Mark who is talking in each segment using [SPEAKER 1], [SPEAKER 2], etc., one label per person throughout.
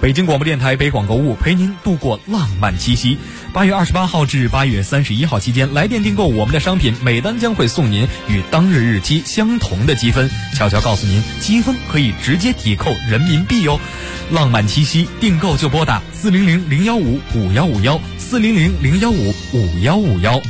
[SPEAKER 1] 北京广播电台北广购物陪您度过浪漫七夕。8月28号至8月31号期间，来电订购我们的商品，每单将会送您与当日日期相同的积分。悄悄告诉您，积分可以直接抵扣人民币哟。浪漫七夕，订购就拨打400-015-5151，400-015-5151。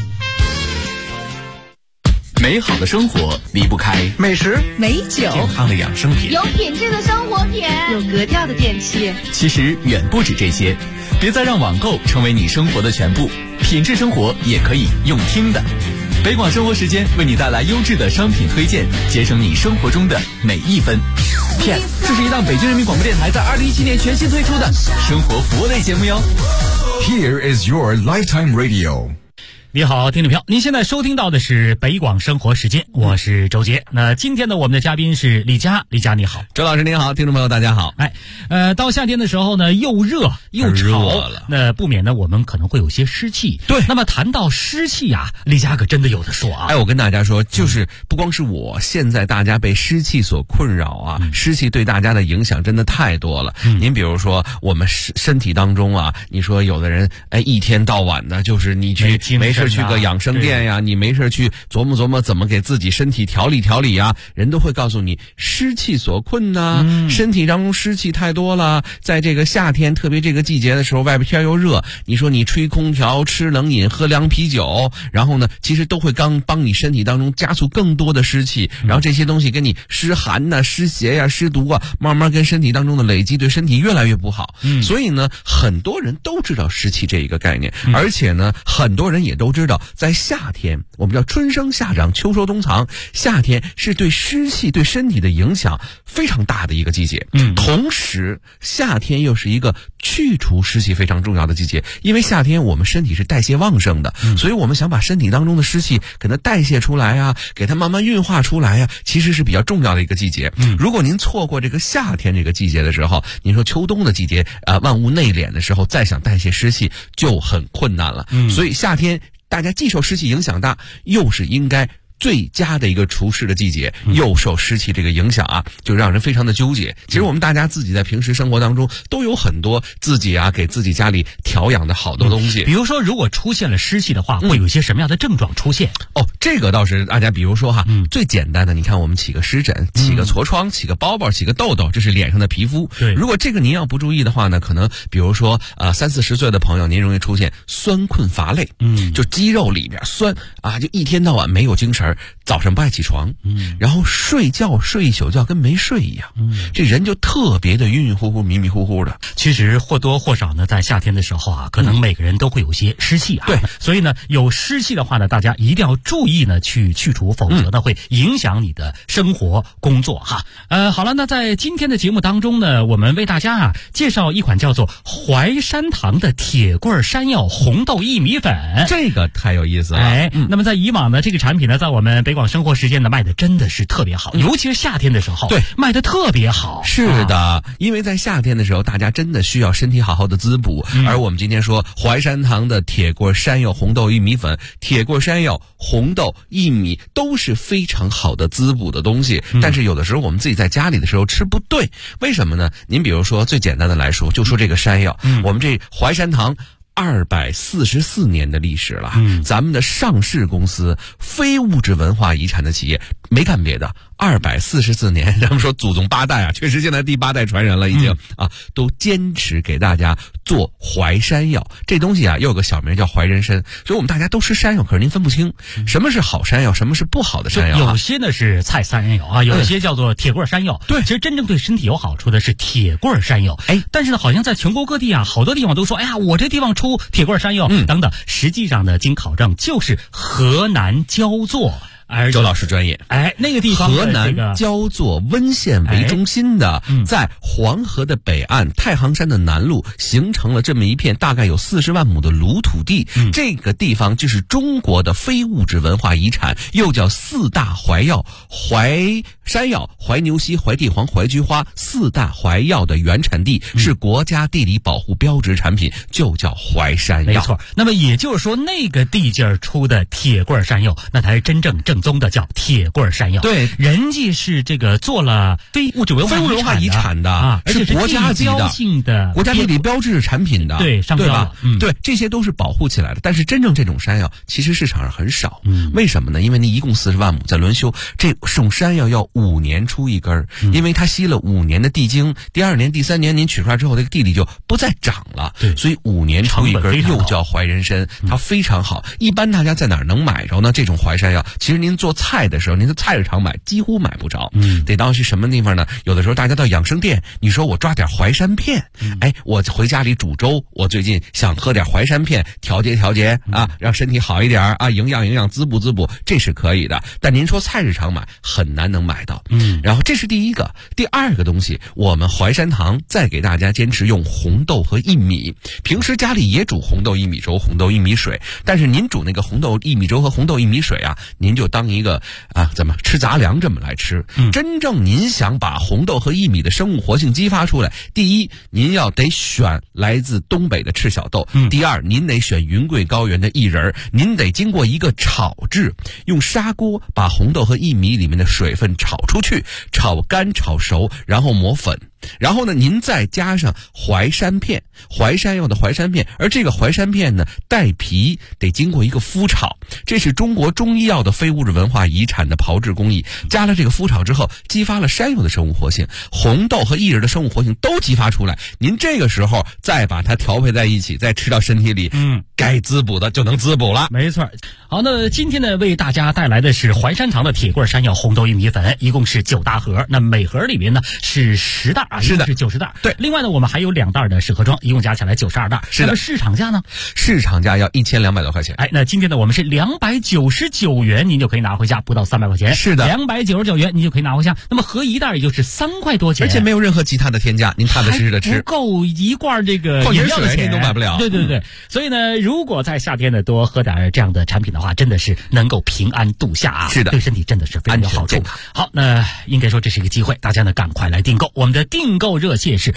[SPEAKER 2] 美好的生活离不开
[SPEAKER 3] 美食、
[SPEAKER 4] 美酒、
[SPEAKER 2] 健康的养生品，
[SPEAKER 5] 有品质的生活品，
[SPEAKER 4] 有格调的电器。
[SPEAKER 2] 其实远不止这些，别再让网购成为你生活的全部，品质生活也可以用听的。北广生活时间为你带来优质的商品推荐，节省你生活中的每一分。PS， 这是一档北京人民广播电台在2017年全新推出的生活服务类节目哟。
[SPEAKER 6] Here is your lifetime radio。
[SPEAKER 7] 你好，听众朋友，您现在收听到的是北广生活时间，我是周杰。那今天呢，我们的嘉宾是李佳，李佳你好。
[SPEAKER 8] 周老师您好，听众朋友大家好。
[SPEAKER 7] 到夏天的时候呢，又热又潮了，那不免呢，我们可能会有些湿气。
[SPEAKER 8] 对，
[SPEAKER 7] 那么谈到湿气啊，李佳可真的有的说啊。
[SPEAKER 8] 我跟大家说，就是不光是我，现在大家被湿气所困扰啊，湿气对大家的影响真的太多了。您比如说，我们身体当中啊，你说有的人一天到晚的，就是你去没事去个养生店呀，你没事去琢磨琢磨怎么给自己身体调理调理呀，人都会告诉你湿气所困呐，身体当中湿气太多了，在这个夏天，特别这个季节的时候，外边天又热，你说你吹空调、吃冷饮、喝凉啤酒，然后呢，其实都会帮你身体当中加速更多的湿气，然后这些东西跟你湿寒呐、湿邪呀、湿毒啊，慢慢跟身体当中的累积，对身体越来越不好。所以呢，很多人都知道湿气这一个概念，而且呢，很多人也都知道，在夏天，我们叫春生夏长，秋收冬藏，夏天是对湿气对身体的影响非常大的一个季节。同时夏天又是一个去除湿气非常重要的季节，因为夏天我们身体是代谢旺盛的，所以我们想把身体当中的湿气给它代谢出来啊，给它慢慢运化出来啊，其实是比较重要的一个季节。如果您错过这个夏天这个季节的时候，您说秋冬的季节万物内敛的时候，再想代谢湿气就很困难了。所以夏天大家既受湿气影响大，又是应该最佳的一个除湿的季节，又受湿气这个影响啊，就让人非常的纠结。其实我们大家自己在平时生活当中都有很多自己给自己家里调养的好多东西。
[SPEAKER 7] 比如说，如果出现了湿气的话，会有一些什么样的症状出现？
[SPEAKER 8] 这个倒是大家比如说最简单的，你看我们起个湿疹、起个痤疮、起个包包、起个痘痘，这是脸上的皮肤。
[SPEAKER 7] 对，
[SPEAKER 8] 如果这个您要不注意的话呢，可能比如说30-40岁的朋友，您容易出现酸困乏累，就肌肉里边酸啊，就一天到晚没有精神，早上不爱起床，然后睡觉睡一宿觉跟没睡一样，这人就特别的晕晕乎乎、迷迷糊糊的。
[SPEAKER 7] 其实或多或少呢，在夏天的时候啊，可能每个人都会有些湿气啊。
[SPEAKER 8] 对，
[SPEAKER 7] 所以呢，有湿气的话呢，大家一定要注意呢去除，否则呢会影响你的生活工作哈。好了，那在今天的节目当中呢，我们为大家介绍一款叫做淮山堂的铁棍山药红豆薏米粉。
[SPEAKER 8] 这个太有意思了。
[SPEAKER 7] 那么在以往呢，这个产品呢，在我们北广生活时间呢卖的真的是特别好，尤其是夏天的时候，对，卖的特别好。
[SPEAKER 8] 是的，因为在夏天的时候，大家真的需要身体好好的滋补。而我们今天说淮山堂的铁棍山药红豆薏米粉，铁棍山药、红豆、薏米都是非常好的滋补的东西。但是有的时候我们自己在家里的时候吃不对，为什么呢？您比如说最简单的来说，就说这个山药，我们这淮山堂244年的历史了，咱们的上市公司，非物质文化遗产的企业，没干别的，244年，咱们说祖宗8代啊，确实现在第8代传人了，已经都坚持给大家做淮山药。这东西又有个小名叫淮人参，所以我们大家都吃山药，可是您分不清什么是好山药，什么是不好的山药。
[SPEAKER 7] 有些呢是菜山药啊，有一些叫做铁棍山药。对，其实真正对身体有好处的是铁棍山药。但是呢，好像在全国各地好多地方都说，我这地方出铁棍山药等等。实际上呢，经考证就是河南焦作。
[SPEAKER 8] 周老师专业。
[SPEAKER 7] 那个地方
[SPEAKER 8] 河南焦作温县为中心的，在黄河的北岸太行山的南麓形成了这么一片大概有40万亩的鲁土地。这个地方就是中国的非物质文化遗产，又叫4大淮药：淮山药、淮牛膝、淮地黄、淮菊花，4大淮药的原产地，是国家地理保护标志产品，就叫淮山药。
[SPEAKER 7] 没错。那么也就是说，那个地界出的铁棍山药，那才是真正正宗的叫铁棍山药。
[SPEAKER 8] 对，
[SPEAKER 7] 人家是这个做了非物质文化遗产的
[SPEAKER 8] 啊，
[SPEAKER 7] 而且
[SPEAKER 8] 是国家级的
[SPEAKER 7] 性的
[SPEAKER 8] 国家地理标志产品的，
[SPEAKER 7] 对，上标了，
[SPEAKER 8] 对，这些都是保护起来的。但是真正这种山药其实市场上很少，为什么呢？因为你一共40万亩在轮休，这种山药要5年出一根，因为它吸了5年的地精，第2年、第3年您取出来之后，这个地里就不再长了，所以5年出一根，又叫怀人参，它非常好。一般大家在哪儿能买着呢？这种淮山药，其实您做菜的时候，您在菜市场买几乎买不着，得到去什么地方呢？有的时候大家到养生店，你说我抓点淮山片，我回家里煮粥，我最近想喝点淮山片，调节啊，让身体好一点啊，营养滋补，这是可以的。但您说菜市场买很难能买到，然后这是第一个。第二个东西，我们淮山堂再给大家坚持用红豆和薏米，平时家里也煮红豆薏米粥、红豆薏米水，但是您煮那个红豆薏米粥和红豆薏米水啊，您就当一个怎么吃杂粮这么来吃。真正您想把红豆和薏米的生物活性激发出来，第一，您要得选来自东北的赤小豆，第二，您得选云贵高原的薏仁，您得经过一个炒制，用砂锅把红豆和薏米里面的水分炒出去，炒干炒熟，然后磨粉。然后呢，您再加上淮山片，淮山药的淮山片，而这个淮山片呢，带皮，得经过一个麸炒，这是中国中医药的非物质文化遗产的炮制工艺。加了这个麸炒之后，激发了山药的生物活性，红豆和薏仁的生物活性都激发出来。您这个时候再把它调配在一起，再吃到身体里，该滋补的就能滋补了。
[SPEAKER 7] 没错。好，那今天呢，为大家带来的是淮山堂的铁棍山药红豆薏米粉，一共是9大盒，那每盒里面呢是10袋。是的，是90袋。
[SPEAKER 8] 对，
[SPEAKER 7] 另外呢，我们还有2袋的适盒装，一共加起来92袋。
[SPEAKER 8] 是的。
[SPEAKER 7] 那么市场价呢？
[SPEAKER 8] 市场价要1200多块钱。
[SPEAKER 7] 那今天呢，我们是299元，您就可以拿回家，不到300块钱。
[SPEAKER 8] 是的
[SPEAKER 7] ，299元您就可以拿回家。那么合一袋也就是3块多钱，
[SPEAKER 8] 而且没有任何其他的添加，您踏踏实实的吃，
[SPEAKER 7] 不够一罐这个饮料的钱，
[SPEAKER 8] 您都买不了。
[SPEAKER 7] 对。所以呢，如果在夏天呢多喝点这样的产品的话，真的是能够平安度夏啊。
[SPEAKER 8] 是的，
[SPEAKER 7] 对身体真的是非常有好处。好，那应该说这是一个机会，大家呢赶快来订购。我们的订购热线是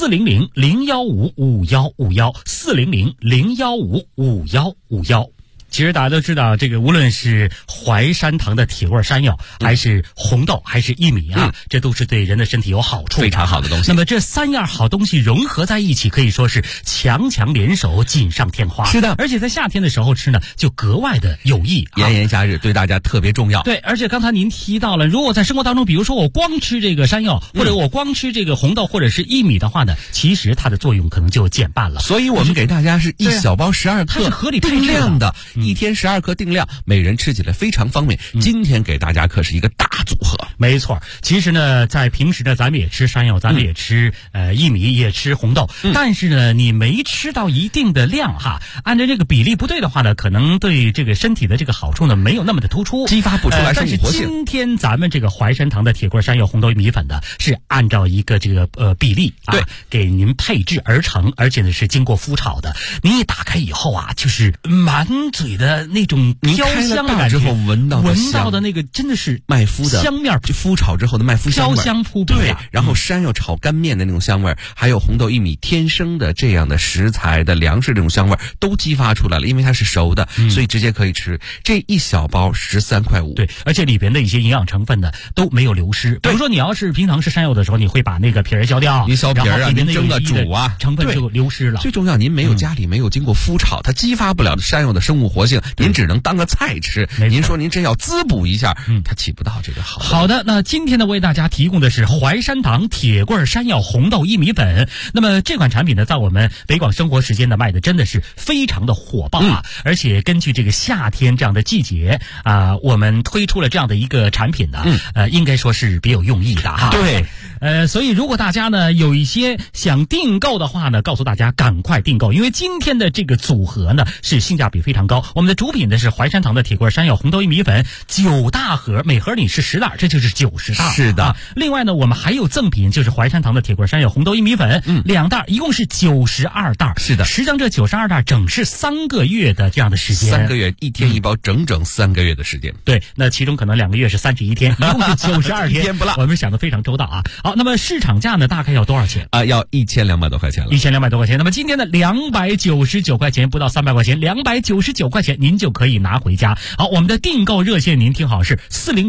[SPEAKER 7] 400-015-5151，400-015-5151。其实大家都知道，这个无论是淮山堂的铁棍山药，还是红豆，还是薏米啊，这都是对人的身体有好处的，
[SPEAKER 8] 非常好的东西。
[SPEAKER 7] 那么这3样好东西融合在一起，可以说是强联手，锦上添花。
[SPEAKER 8] 是的，
[SPEAKER 7] 而且在夏天的时候吃呢，就格外的有益。
[SPEAKER 8] 炎炎夏日对大家特别重要。
[SPEAKER 7] 对，而且刚才您提到了，如果在生活当中，比如说我光吃这个山药，或者我光吃这个红豆或者是薏米的话呢，其实它的作用可能就减半了。
[SPEAKER 8] 所以我们给大家是一小包12克，
[SPEAKER 7] 它是合理
[SPEAKER 8] 定量的，1天12克定量，每人吃起来非常方便。今天给大家可是一个大组合。
[SPEAKER 7] 没错，其实呢，在平时呢，咱们也吃山药，咱们也吃薏米，也吃红豆，但是呢，你没吃到一定的量哈，按照这个比例不对的话呢，可能对这个身体的这个好处呢，没有那么的突出，
[SPEAKER 8] 激发不出来生物活性。
[SPEAKER 7] 但是今天咱们这个淮山堂的铁棍山药红豆米粉的，是按照一个这个比例
[SPEAKER 8] 对
[SPEAKER 7] 给您配制而成，而且呢是经过麸炒的。您一打开以后啊，就是满嘴的那种飘香的感觉，
[SPEAKER 8] 之后闻到
[SPEAKER 7] 的那个真的是
[SPEAKER 8] 麦麸的
[SPEAKER 7] 香面，
[SPEAKER 8] 就麸炒之后的麦麸香味，
[SPEAKER 7] 飘香扑鼻。
[SPEAKER 8] 对，然后山药炒干面的那种香味，还有红豆薏米天生的这样的食材的粮食这种香味都激发出来了，因为它是熟的，所以直接可以吃。这一小包13块5。
[SPEAKER 7] 对，而且里边的一些营养成分呢都没有流失。比如说你要是平常吃山药的时候，你会把那个皮儿削掉，
[SPEAKER 8] 你削皮儿啊，您蒸了煮啊，
[SPEAKER 7] 成分就流失了。
[SPEAKER 8] 最重要，您家里没有经过麸炒，它激发不了山药的生物活性，您只能当个菜吃。您说您真要滋补一下，它起不到这个好。
[SPEAKER 7] 好的，那今天呢为大家提供的是淮山堂铁棍山药红豆薏米粉。那么这款产品呢，在我们北广生活时间呢卖的真的是非常的火爆啊！而且根据这个夏天这样的季节啊，我们推出了这样的一个产品呢，应该说是别有用意的哈。
[SPEAKER 8] 对。
[SPEAKER 7] 所以如果大家呢有一些想订购的话呢，告诉大家赶快订购，因为今天的这个组合呢是性价比非常高。我们的主品呢是淮山堂的铁棍山药红豆薏米粉9大盒，每盒里是10袋，这就是90袋。
[SPEAKER 8] 是的。
[SPEAKER 7] 另外呢，我们还有赠品，就是淮山堂的铁棍山药红豆薏米粉2袋，一共是92袋。
[SPEAKER 8] 是的。
[SPEAKER 7] 实际上这92袋整是3个月的这样的时间
[SPEAKER 8] ，3个月1天1包，整3个月的时间。
[SPEAKER 7] 对，那其中可能2个月是31天，一共是92天，
[SPEAKER 8] 一天不落。
[SPEAKER 7] 我们想的非常周到啊。 好，那么市场价呢大概要多少钱？
[SPEAKER 8] 要1200多块钱了。
[SPEAKER 7] 1200多块钱。那么今天的299块钱，不到300块钱，299块钱您就可以拿回家。好，我们的订购热线您听好是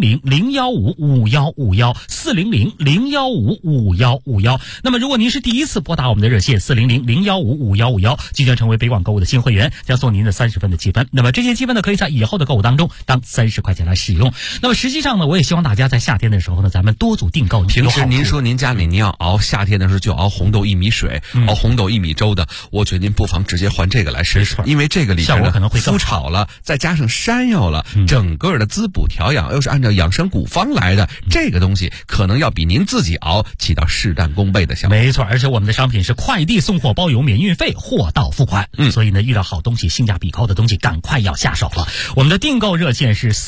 [SPEAKER 7] 400-015-5151，400-015-5151。那么如果您是第一次拨打我们的热线400-015-5151，即将成为北广购物的新会员，将送您的30分的积分。那么这些积分呢，可以在以后的购物当中当30块钱来使用。那么实际上呢，我也希望大家在夏天的时候呢，咱们多组订购。
[SPEAKER 8] 平时您说您家里您要熬夏天的时候就熬红豆薏米水，熬红豆薏米粥的，我觉得您不妨直接换这个来试试，因为这个里边
[SPEAKER 7] 效果可能会更
[SPEAKER 8] 麸炒了，再加上山药了，整个的滋补调养又是按照养生古方来的，这个东西可能要比您自己熬起到事半功倍的效果。
[SPEAKER 7] 没错，而且我们的商品是快递送货包邮免运费，货到付款。所以呢，遇到好东西、性价比高的东西，赶快要下手了。我们的订购热线是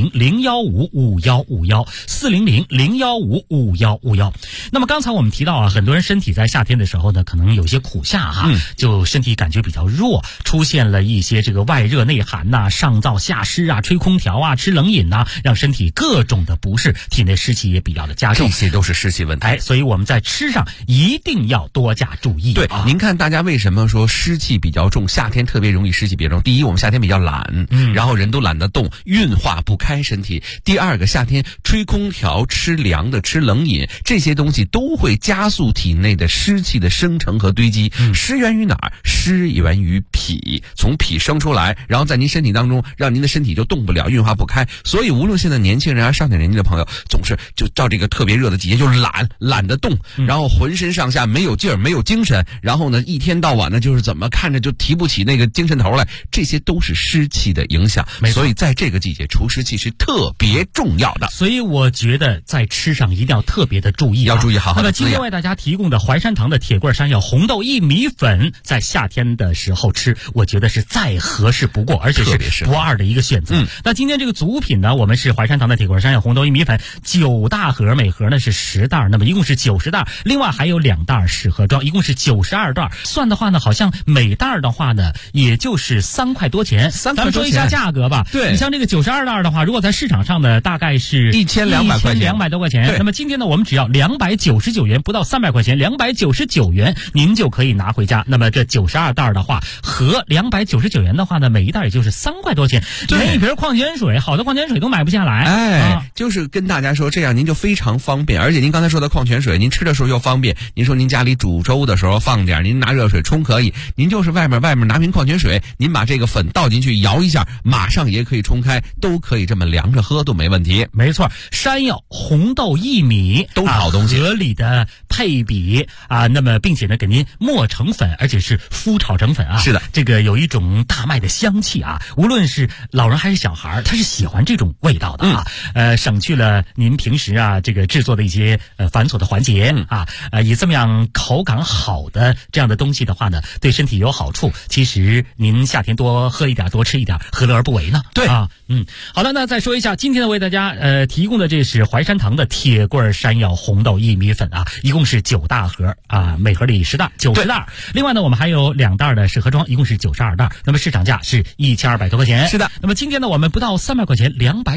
[SPEAKER 7] 400-015-5151，400-015-5151。那么刚才我们提到啊，很多人身体在夏天的时候呢，可能有些苦夏就身体感觉比较弱，出现了一些这个外热内寒呐、上燥下湿啊、吹空调啊、吃冷饮呐，让身体各种的不适，体内湿气也比较的加重，
[SPEAKER 8] 这些都是湿气问题。
[SPEAKER 7] 所以我们在吃上一定要多加注意。
[SPEAKER 8] 对，您看大家为什么说湿气比较重，夏天特别容易湿气比较重？第一，我们夏天比较懒，然后人都懒得动，运化不开身体。第二个，夏天吹空调、吃凉的、吃冷饮，这些东西都会加速体内的湿气的生成和堆积。湿源于哪儿？湿源于脾，从脾生出来，然后在您身体当中，让您的身体就动不了，运化不开。所以无论现在年轻人上点年纪的朋友，总是就到这个特别热的季节就懒得动，然后浑身上下没有劲儿、没有精神，然后呢一天到晚呢就是怎么看着就提不起那个精神头来，这些都是湿气的影响。所以在这个季节除湿气是特别重要的。
[SPEAKER 7] 所以我觉得在吃上一定要特别的注意，
[SPEAKER 8] 要注意好好的
[SPEAKER 7] 那么今天为大家提供的淮山堂的铁棍山药红豆薏米粉，在夏天的时候吃，我觉得是再合适不过，而且是不二的一个选择。那今天这个组品呢，我们是淮山堂的铁棍山药红豆薏米粉9大盒，每盒呢是10袋，那么一共是90袋，另外还有2袋试盒装，一共是92袋。算的话呢，好像每袋的话呢，也就是3块多钱。咱们说一下价格吧。
[SPEAKER 8] 对，
[SPEAKER 7] 你像这个92袋的话，如果在市场上呢，大概是
[SPEAKER 8] 1200块钱
[SPEAKER 7] ，1200多块钱。那么今天呢，我们只要299元，不到300块钱，299元您就可以拿回家。那么这92袋的话，和299元的话呢，每一袋也就是3块多钱，连一瓶矿泉水，好的矿泉水都买不下来。
[SPEAKER 8] 就是跟大家说，这样您就非常方便，而且您刚才说的矿泉水，您吃的时候又方便。您说您家里煮粥的时候放点，您拿热水冲可以，您就是外面拿瓶矿泉水，您把这个粉倒进去摇一下，马上也可以冲开，都可以这么凉着喝都没问题。
[SPEAKER 7] 没错，山药、红豆、薏米
[SPEAKER 8] 都是好东西，
[SPEAKER 7] 合理的配比那么并且呢给您磨成粉，而且是麸炒成粉
[SPEAKER 8] 是的，
[SPEAKER 7] 这个有一种大麦的香气无论是老人还是小孩，他是喜欢这种味道的省去了您平时这个制作的一些繁琐的环节以这么样口感好的这样的东西的话呢，对身体有好处。其实您夏天多喝一点，多吃一点，何乐而不为呢？
[SPEAKER 8] 对
[SPEAKER 7] 好的，那再说一下今天的为大家提供的这是淮山堂的铁棍山药红豆薏米粉一共是9大盒每盒里10袋，90袋。另外呢，我们还有2袋的试盒装，一共是92袋。那么市场价是1200多块钱。
[SPEAKER 8] 是的。
[SPEAKER 7] 那么今天呢，我们不到300块钱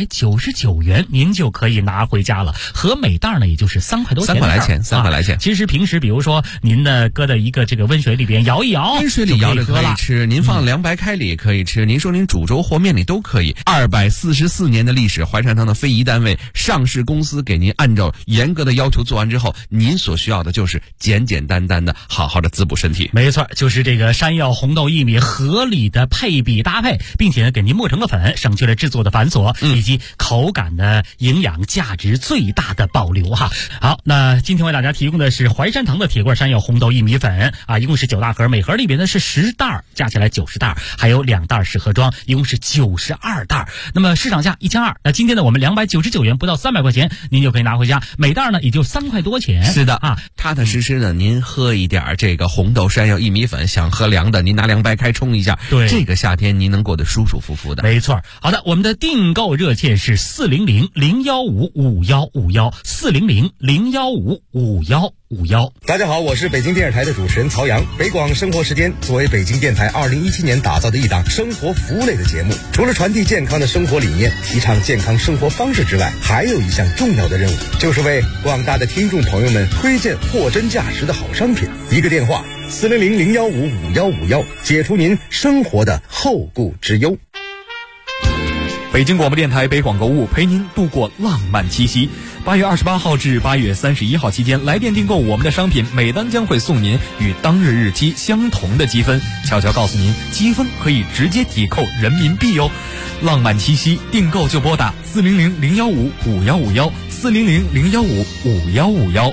[SPEAKER 7] ，299元您就可以拿回家了，和每袋呢也就是3块多钱，3
[SPEAKER 8] 块来钱。
[SPEAKER 7] 其实平时比如说您呢搁在一个这个温水里边摇一摇，
[SPEAKER 8] 温水里摇着可以吃，您放凉白开里也可以吃，您说您煮粥和面里都可以。244年的历史，淮山堂的非遗单位上市公司给您按照严格的要求做完之后，您所需要的就是简简单单的好好的滋补身体。
[SPEAKER 7] 没错，就是这个山药、红豆、薏米合理的配比搭配，并且呢给您磨成了粉，省去了制作的繁琐，以及口感的营养价值最大的保留好，那今天为大家提供的是淮山堂的铁棍山药红豆薏米粉一共是9大盒，每盒里边呢是10袋，加起来90袋，还有2袋试盒装，一共是92袋。那么市场价1200，那今天呢我们299元，不到300块钱您就可以拿回家，每袋呢也就3块多钱。
[SPEAKER 8] 是的踏踏实实的您喝一点这个红豆山药薏米粉，想喝凉的您拿凉白开冲一下，
[SPEAKER 7] 对，
[SPEAKER 8] 这个夏天您能过得舒舒服服的。
[SPEAKER 7] 没错。好的，我们的订购热线是400-015-5151，400-015-5151。 5151。
[SPEAKER 3] 大家好，我是北京电视台的主持人曹阳。北广生活时间作为北京电台2017年打造的一档生活服务类的节目，除了传递健康的生活理念，提倡健康生活方式之外，还有一项重要的任务，就是为广大的听众朋友们推荐货真价实的好商品。一个电话400-015-5151，解除您生活的后顾之忧。
[SPEAKER 1] 北京广播电台北广购物陪您度过浪漫七夕。8月28号至8月31号期间，来电订购我们的商品，每单将会送您与当日日期相同的积分。悄悄告诉您，积分可以直接抵扣人民币哟。浪漫七夕，订购就拨打400-015-5151，400-015-5151。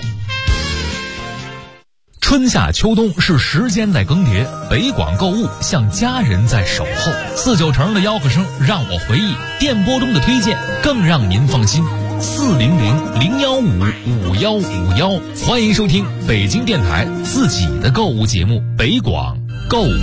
[SPEAKER 5] 春夏秋冬是时间在更迭，北广购物像家人在守候。49城的吆喝声让我回忆，电波中的推荐更让您放心。400-015-5151，欢迎收听北京电台自己的购物节目《北广购物》。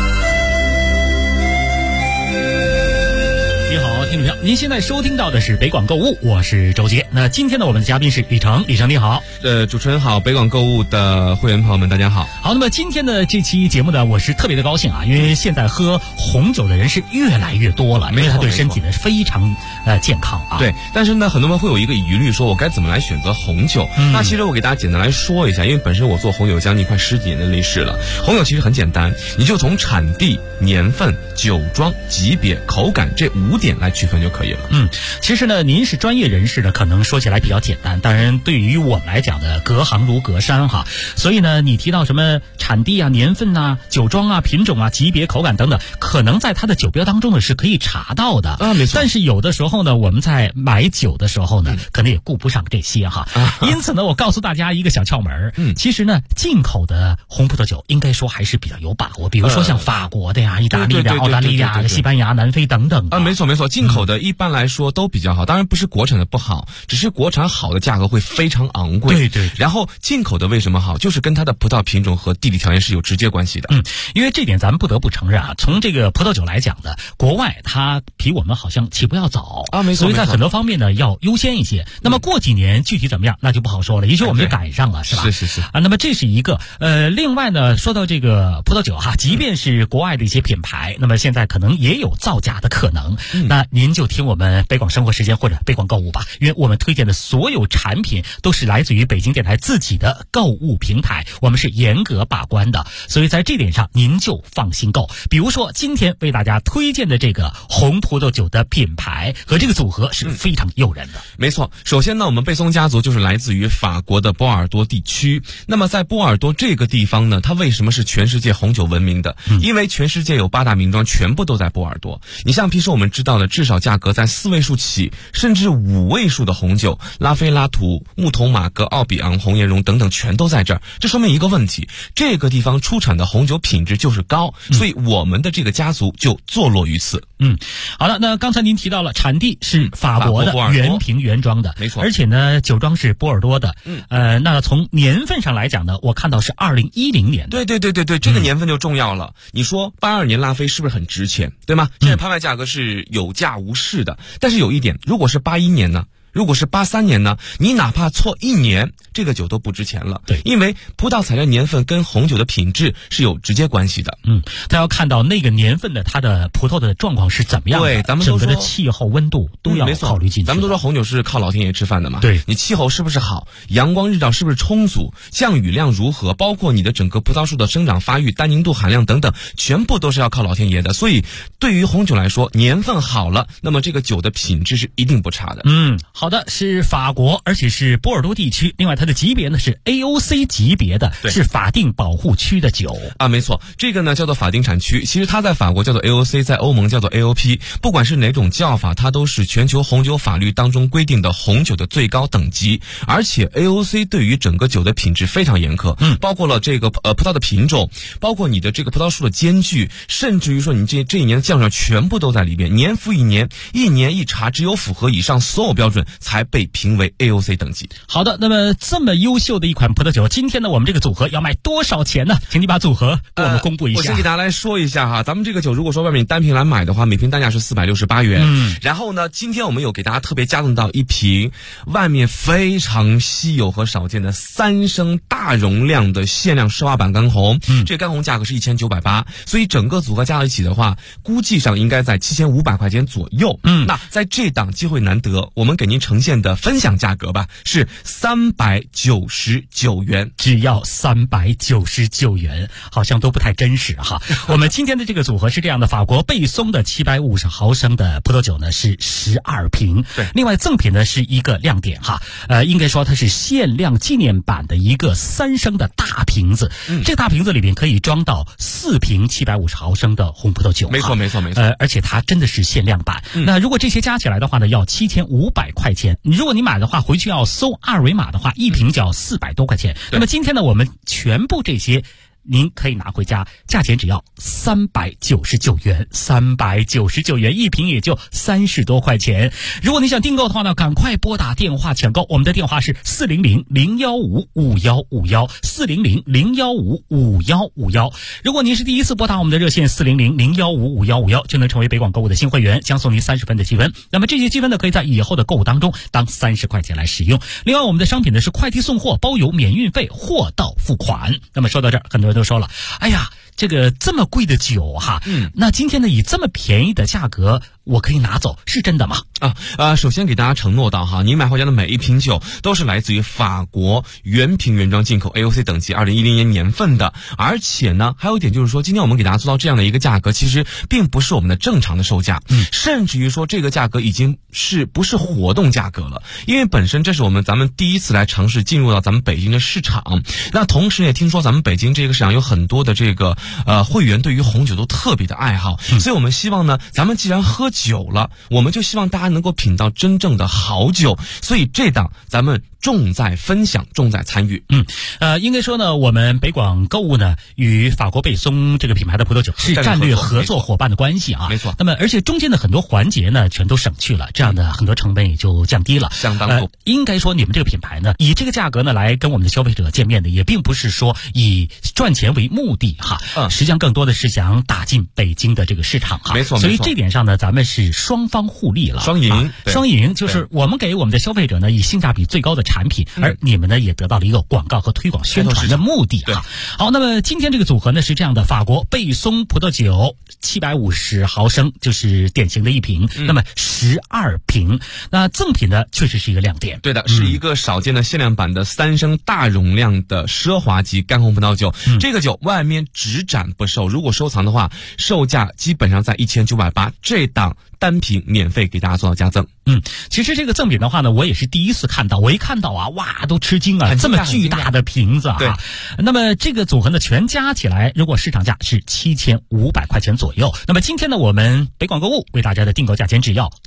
[SPEAKER 7] 你好，听众朋友，您现在收听到的是北广购物，我是周杰。那今天呢，我们的嘉宾是李成，李成你好。
[SPEAKER 8] 主持人好，北广购物的会员朋友们大家好。
[SPEAKER 7] 好，那么今天的这期节目呢，我是特别的高兴啊，因为现在喝红酒的人是越来越多了，因为它对身体呢非常健康啊。
[SPEAKER 8] 对，但是呢，很多人会有一个疑虑，说我该怎么来选择红酒？那其实我给大家简单来说一下，因为本身我做红酒将近快10几年的历史了。红酒其实很简单，你就从产地、年份、酒庄、级别、口感这5点来区分就可以了。
[SPEAKER 7] 其实呢，您是专业人士呢，可能说起来比较简单，当然对于我们来讲呢，隔行如隔山哈。所以呢，你提到什么产地啊、年份啊、酒庄啊、品种啊、级别、口感等等，可能在它的酒标当中呢是可以查到的
[SPEAKER 8] 没错。
[SPEAKER 7] 但是有的时候呢，我们在买酒的时候呢，可能也顾不上这些哈。因此呢，我告诉大家一个小窍门，其实呢，进口的红葡萄酒应该说还是比较有把握，比如说像法国的呀、意大利的、澳大利亚的、西班牙、南非等等。
[SPEAKER 8] 没错没错，进口的一般来说都比较好，当然不是国产的不好，只是国产好的价格会非常昂贵。
[SPEAKER 7] 对。
[SPEAKER 8] 然后进口的为什么好，就是跟它的葡萄品种和地理条件是有直接关系的。
[SPEAKER 7] 因为这点咱们不得不承认啊，从这个葡萄酒来讲呢，国外它比我们好像起步要早
[SPEAKER 8] 没错，
[SPEAKER 7] 所以在很多方面呢要优先一些。那么过几年具体怎么样，那就不好说了，也许我们就赶上了，是吧？
[SPEAKER 8] 是
[SPEAKER 7] 那么这是一个另外呢，说到这个葡萄酒哈，即便是国外的一些品牌，那么现在可能也有造假的可能。那您就听我们北广生活时间或者北广购物吧，因为我们推荐的所有产品都是来自于北京电台自己的购物平台，我们是严格把关的，所以在这点上您就放心购。比如说今天为大家推荐的这个红葡萄酒的品牌和这个组合是非常诱人的。
[SPEAKER 8] 没错，首先呢，我们贝松家族就是来自于法国的波尔多地区。那么在波尔多这个地方呢，它为什么是全世界红酒闻名的？因为全世界有8大名庄全部都在波尔多。你像平时我们知道的至少价格在4位数起，甚至5位数的红酒，拉菲拉图、木桐马格、奥比昂、红颜绒等等全都在这儿。这说明一个问题，这个地方出产的红酒品质就是高，所以我们的这个家族就坐落于此。
[SPEAKER 7] 好了，那刚才您提到了产地是法国的原瓶原装的，
[SPEAKER 8] 没错，
[SPEAKER 7] 而且呢酒庄是波尔多的。那从年份上来讲呢，我看到是2010年的。
[SPEAKER 8] 对，这个年份就重要了。你说82年拉菲是不是很值钱，对吗？现在拍卖价格是有价无市的，但是有一点，如果是81年呢？如果是83年呢，你哪怕错1年，这个酒都不值钱了。
[SPEAKER 7] 对，
[SPEAKER 8] 因为葡萄采摘年份跟红酒的品质是有直接关系的。
[SPEAKER 7] 他要看到那个年份的它的葡萄的状况是怎么样的，
[SPEAKER 8] 对，咱们都说
[SPEAKER 7] 整个的气候温度都要考虑进去。
[SPEAKER 8] 咱们都说红酒是靠老天爷吃饭的嘛。
[SPEAKER 7] 对，
[SPEAKER 8] 你气候是不是好，阳光日照是不是充足，降雨量如何，包括你的整个葡萄树的生长发育、单宁度含量等等，全部都是要靠老天爷的。所以对于红酒来说，年份好了，那么这个酒的品质是一定不差的。
[SPEAKER 7] 好的，是法国，而且是波尔多地区。另外它的级别呢是 AOC 级别的，是法定保护区的酒
[SPEAKER 8] 没错，这个呢叫做法定产区。其实它在法国叫做 AOC， 在欧盟叫做 AOP， 不管是哪种叫法，它都是全球红酒法律当中规定的红酒的最高等级。而且 AOC 对于整个酒的品质非常严苛，包括了这个葡萄的品种，包括你的这个葡萄树的间距，甚至于说你这一年的降水全部都在里边，年复一年，一年一查，只有符合以上所有标准， 才被评为 AOC 等级。
[SPEAKER 7] 好的，那么这么优秀的一款葡萄酒，今天呢我们这个组合要卖多少钱呢？请你把组合给我们公布一下。
[SPEAKER 8] 我先给大家来说一下哈，咱们这个酒如果说外面单瓶来买的话，每瓶单价是468元。然后呢，今天我们有给大家特别加赠到一瓶外面非常稀有和少见的3升大容量的限量奢华版干红。这个干红价格是1980，所以整个组合加到一起的话，估计上应该在7500块钱左右。那在这档机会难得，我们给您呈现的分享价格吧，是399元，
[SPEAKER 7] 只要399元，好像都不太真实哈。我们今天的这个组合是这样的，法国贝松的750毫升的葡萄酒呢是12瓶，
[SPEAKER 8] 对，
[SPEAKER 7] 另外赠品呢是一个亮点哈，应该说它是限量纪念版的一个3升的大瓶子，这个大瓶子里面可以装到4瓶750毫升的红葡萄酒，
[SPEAKER 8] 没错。
[SPEAKER 7] 而且它真的是限量版。那如果这些加起来的话呢，要7500块钱。如果你买的话，回去要搜二维码的话，一瓶就要400多块钱。那么今天呢，我们全部这些您可以拿回家，价钱只要399元，399元一瓶也就30多块钱。如果你想订购的话呢，赶快拨打电话抢购，我们的电话是400-015-5151，400-015-5151。如果您是第一次拨打我们的热线400-015-5151，就能成为北广购物的新会员，将送您30分的积分。那么这些积分呢，可以在以后的购物当中当30块钱来使用。另外，我们的商品呢是快递送货，包邮免运费，货到付款。那么说到这儿，很多人都说了，哎呀，这个这么贵的酒哈，那今天呢以这么便宜的价格我可以拿走，是真的吗？
[SPEAKER 8] 首先给大家承诺到哈，您买回家的每一瓶酒都是来自于法国原瓶原装进口 AOC 等级2010年年份的，而且呢还有一点就是说，今天我们给大家做到这样的一个价格，其实并不是我们的正常的售价，甚至于说这个价格已经不是活动价格了，因为本身这是咱们第一次来尝试进入到咱们北京的市场，那同时也听说咱们北京这个市场有很多的这个会员对于红酒都特别的爱好，所以我们希望呢，咱们既然喝酒了，我们就希望大家能够品到真正的好酒，所以这档咱们重在分享，重在参与。
[SPEAKER 7] 应该说呢，我们北广购物呢与法国贝松这个品牌的葡萄酒是战略合作伙伴的关系啊，
[SPEAKER 8] 没错。
[SPEAKER 7] 那么而且中间的很多环节呢全都省去了，这样的很多成本也就降低了，
[SPEAKER 8] 相当多。
[SPEAKER 7] 应该说你们这个品牌呢，以这个价格呢来跟我们的消费者见面的，也并不是说以赚钱为目的哈，实际上更多的是想打进北京的这个市场哈，
[SPEAKER 8] 没错。
[SPEAKER 7] 所以这点上呢，咱们是双方互利了，
[SPEAKER 8] 双赢，
[SPEAKER 7] 双赢就是我们给我们的消费者呢以性价比最高的产品，而你们呢也得到了一个广告和推广宣传的目的啊。好，那么今天这个组合呢是这样的，法国贝松葡萄酒750毫升就是典型的一瓶，那么12瓶，那赠品呢确实是一个亮点。
[SPEAKER 8] 对的，是一个少见的限量版的3升大容量的奢华级干红葡萄酒，这个酒外面只展不售，如果收藏的话，售价基本上在1980，这档单瓶免费给大家做到加赠。
[SPEAKER 7] 其实这个赠品的话呢，我也是第一次看到，我一看到啊，哇，都吃惊啊，这么巨大的瓶子啊。
[SPEAKER 8] 对，
[SPEAKER 7] 那么这个组合呢，全加起来，如果市场价是7500块钱左右。那么今天呢，我们北广购物为大家的订购价钱只要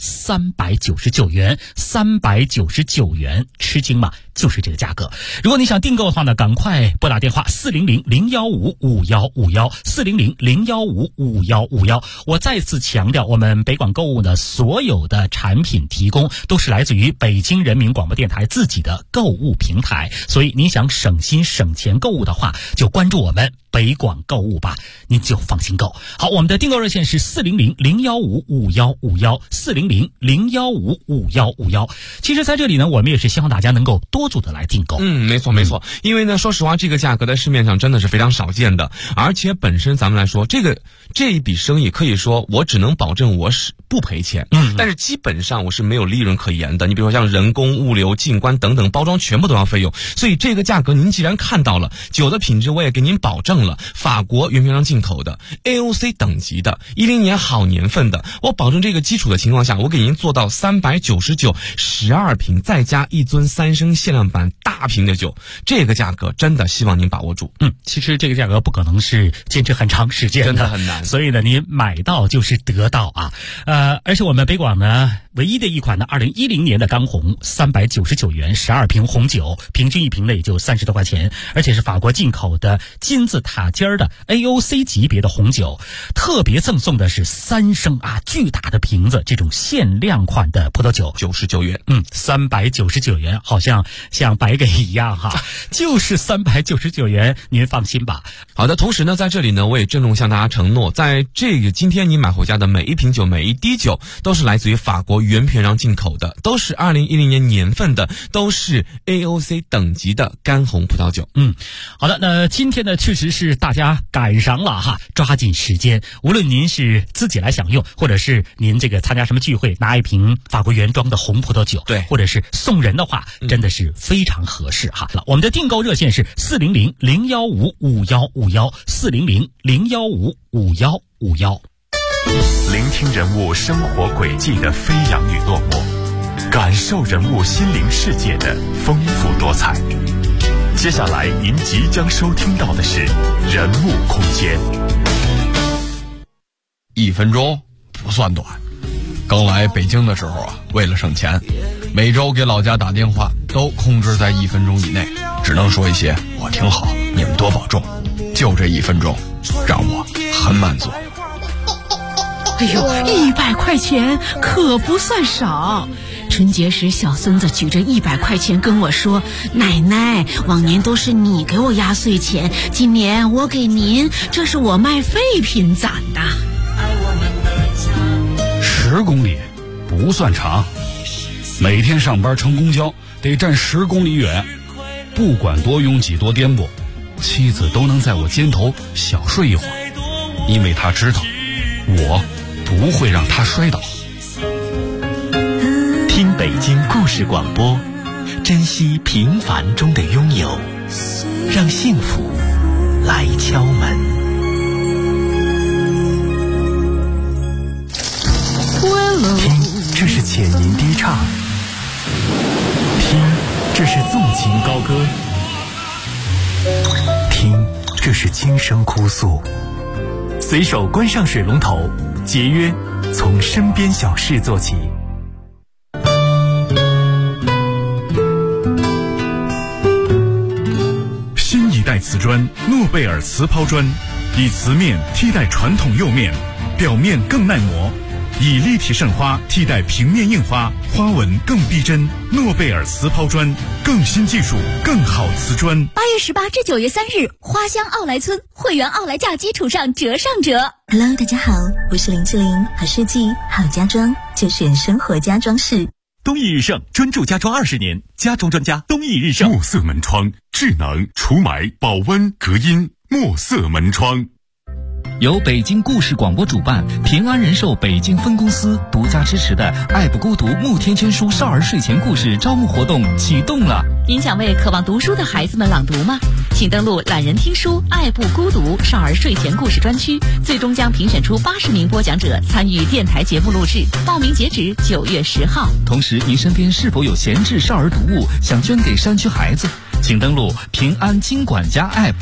[SPEAKER 7] 399元，399元，吃惊吗？就是这个价格。如果你想订购的话呢，赶快拨打电话400-015-5151，400-015-5151。我再次强调，我们北广购物的所有的产品提供都是来自于北京人民广播电台自己的购物平台，所以你想省心省钱购物的话，就关注我们北广购物吧，您就放心购。好，我们的订购热线是400-015-5151，400-015-5151。其实在这里呢，我们也是希望大家能够多组的来订购。
[SPEAKER 8] 没错，因为呢，说实话，这个价格在市面上真的是非常少见的，而且本身咱们来说，这一笔生意可以说我只能保证我是不赔钱，但是基本上我是没有利润可言的。你比如说像人工、物流、进关等等，包装全部都要费用，所以这个价格您既然看到了，酒的品质我也给您保证了，法国原装进口的 AOC 等级的10年好年份的，我保证这个基础的情况下，我给您做到399 12瓶，再加一樽3升限量版大瓶的酒，这个价格真的希望您把握住。
[SPEAKER 7] 其实这个价格不可能是坚持很长时间的，
[SPEAKER 8] 真的很难，
[SPEAKER 7] 所以呢，你买到就是得到啊。而且我们北广呢唯一的一款呢2010年的干红，399元12瓶红酒，平均一瓶呢也就30多块钱，而且是法国进口的金字塔尖的 AOC 级别的红酒，特别赠送的是3升巨大的瓶子，这种限量款的葡萄酒
[SPEAKER 8] ，99元
[SPEAKER 7] ，399元，好像白给一样哈，就是399元，您放心吧。
[SPEAKER 1] 好的，同时呢，在这里呢，我也郑重向大家承诺，在这个今天你买回家的每一瓶酒、每一滴酒，都是来自于法国原瓶让进口的，都是2010年年份的，都是 AOC 等级的干红葡萄酒。
[SPEAKER 7] 好的，那今天呢，确实是大家赶上了哈，抓紧时间，无论您是自己来享用，或者是您这个参加什么聚会，拿一瓶法国原装的红葡萄酒，
[SPEAKER 8] 对，
[SPEAKER 7] 或者是送人的话，真的是非常合适哈。我们的订购热线是400-015-5151，400-015-5151。
[SPEAKER 9] 聆听人物生活轨迹的飞扬与落寞，感受人物心灵世界的丰富多彩。接下来您即将收听到的是人物空间。
[SPEAKER 10] 1分钟不算短，刚来北京的时候为了省钱，每周给老家打电话都控制在1分钟以内，只能说一些我挺好，你们多保重，就这1分钟让我很满足。
[SPEAKER 11] 哎呦，100块钱可不算少。春节时小孙子举着100块钱跟我说，奶奶，往年都是你给我压岁钱，今年我给您，这是我卖废品攒的。
[SPEAKER 12] 10公里不算长，每天上班乘公交得站10公里远，不管多拥挤多颠簸，妻子都能在我肩头小睡一会儿，因为她知道我不会让她摔倒。
[SPEAKER 9] 听北京故事广播，珍惜平凡中的拥有，让幸福来敲门。听，这是浅吟低唱；听，这是纵情高歌；听，这是轻声哭诉。随手关上水龙头，节约从身边小事做起。新一代瓷砖诺贝尔瓷抛砖，以瓷面替代传统釉面，表面更耐磨，以立体渗花替代平面印花，花纹更逼真。诺贝尔瓷抛砖，更新技术，更好瓷砖。
[SPEAKER 13] 8月18至9月3日，花乡奥莱村会员奥莱价基础上折上折。
[SPEAKER 14] Hello， 大家好，我是林志玲，好设计好家装就选生活家装饰。
[SPEAKER 9] 东义日盛专注家装20年，家装专家东义日盛。墨色门窗，智能除霾、保温、隔音。墨色门窗。
[SPEAKER 5] 由北京故事广播主办，平安人寿北京分公司独家支持的爱不孤独慕天圈书少儿睡前故事招募活动启动了。
[SPEAKER 4] 您想为渴望读书的孩子们朗读吗？请登录懒人听书爱不孤独少儿睡前故事专区，最终将评选出80名播讲者参与电台节目录制，报名截止9月10号。
[SPEAKER 5] 同时，您身边是否有闲置少儿读物想捐给山区孩子？请登录平安金管家 App。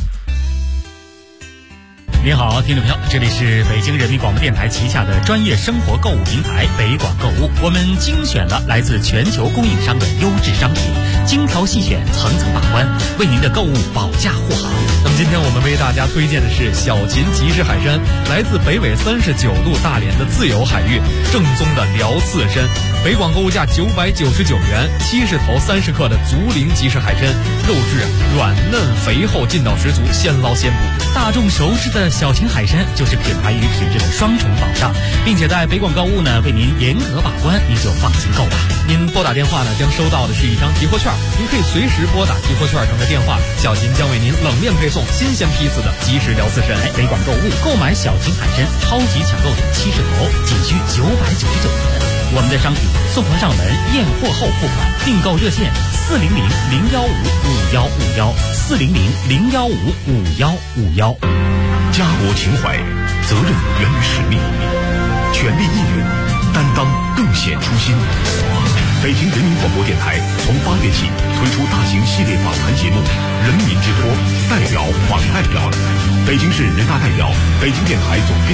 [SPEAKER 7] 您好，听众朋友，这里是北京人民广播电台旗下的专业生活购物平台北广购物。我们精选了来自全球供应商的优质商品，精挑细选，层层把关，为您的购物保驾护航。
[SPEAKER 1] 那么今天我们为大家推荐的是小秦即食海参，来自北纬39度大连的自由海域，正宗的辽刺参。北广购物价999元，70头30克的竹林即食海参，肉质软嫩肥厚，劲道十足，现捞现补。
[SPEAKER 7] 大众熟知的小秦海参就是品牌与品质的双重保障，并且在北广购物呢为您严格把关，您就放心购吧。
[SPEAKER 1] 您拨打电话呢将收到的是一张提货券，您可以随时拨打提货券上的电话，小秦将为您冷链配送新鲜批次的即食辽刺参。
[SPEAKER 7] 北广购物购买小秦海参超级抢购点70头，仅需999元。我们的商品送货上门，验货后付款。订购热线400-015-5151，400-015-5151。
[SPEAKER 9] 家国情怀，责任源于使命，全力应援，担当更显初心。北京人民广播电台从8月起推出大型系列访谈节目《人民之托》，代表访代表，北京市人大代表，北京电台总编